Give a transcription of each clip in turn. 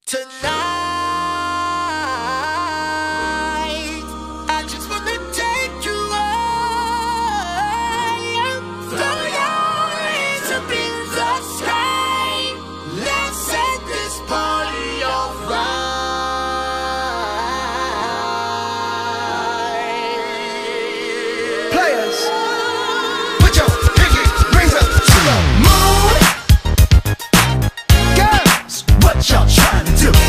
Tonight, I just wanna take you high. Throw your hands up in the sky. Let's set this party on fire. Players, put your pinky rings up to the moon. Girls, what y'all trying to do?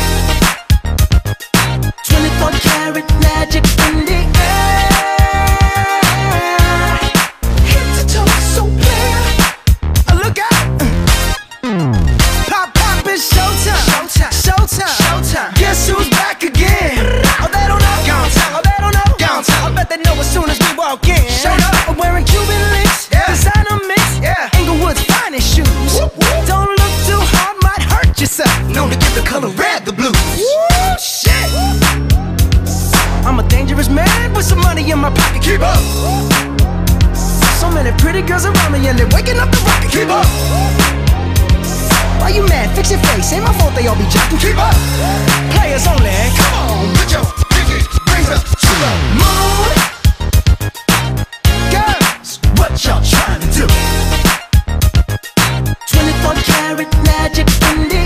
24 karat magic in the air. Head to toe so clear. Look out! Pop, pop, it's showtime. Showtime. Showtime. Showtime. Guess who's back again? Oh, they don't know. Gone time. Oh, they don't know. Gone time. I bet they know as soon as we walk in. Showed up. I'm wearing Cuban links. Yeah. Designer mix. Yeah. Inglewood's finest shoes. Whoop, whoop. Don't look too hard, might hurt yourself. Known to give the color red the blues. Woo, shit. I'm a dangerous man with some money in my pocket. Keep up. So many pretty girls around me and they're waking up the rocket. Keep up. Why you mad? Fix your face. Ain't my fault they all be jocking. Keep up. Players only. Come on, put your pinky rings up to the moon. Girls, what y'all trying to do? 24 karat magic in the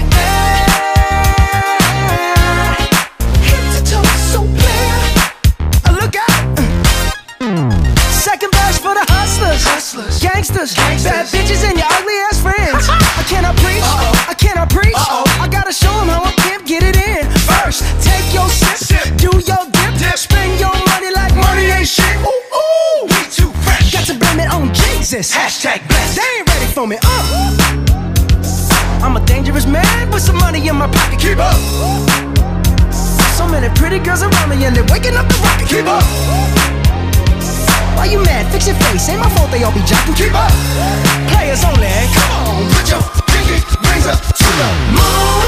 air. Head to toe so clear. Look out. Second verse for the hustlers. Hustlers. Gangsters. Bad bitches and your ugly ass friends. I cannot preach. I cannot preach. I gotta show them how I can't get it in. First, take your sip. Do your dip. Spend your money like money ain't shit. Ooh, ooh. We too fresh. Got to blame it on Jesus. Hashtag blessed. They ain't ready for me. I'm a dangerous man with some money in my pocket. Keep up. So many pretty girls around me and they're waking up the rocket. Keep up. Why you mad? Fix your face. Ain't my fault they all be jocking. Keep up. Players only. Come on, put your pinky rings up to the moon.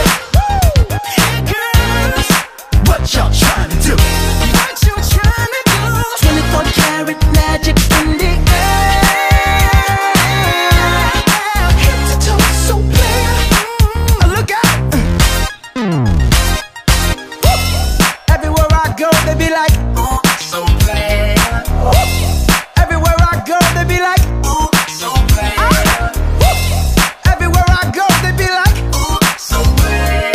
Girls, what y'all trying to do? What you trying to do? 24 karat magic in the air. Head to toe so clear. Look out. Everywhere I go, they be like, Ooh, so bad. everywhere I go, they be like, Ooh, so bad. everywhere I go, they be like, Ooh, so bad.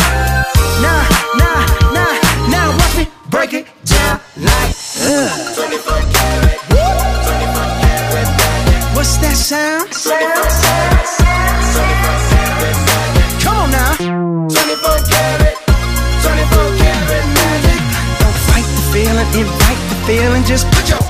now, watch me break it down like, 24 karat. 24 karat magic. what's that sound? 24 karat magic. Come on now. 24 karat. 24 karat magic. Don't fight the feeling, invite the feeling, just put your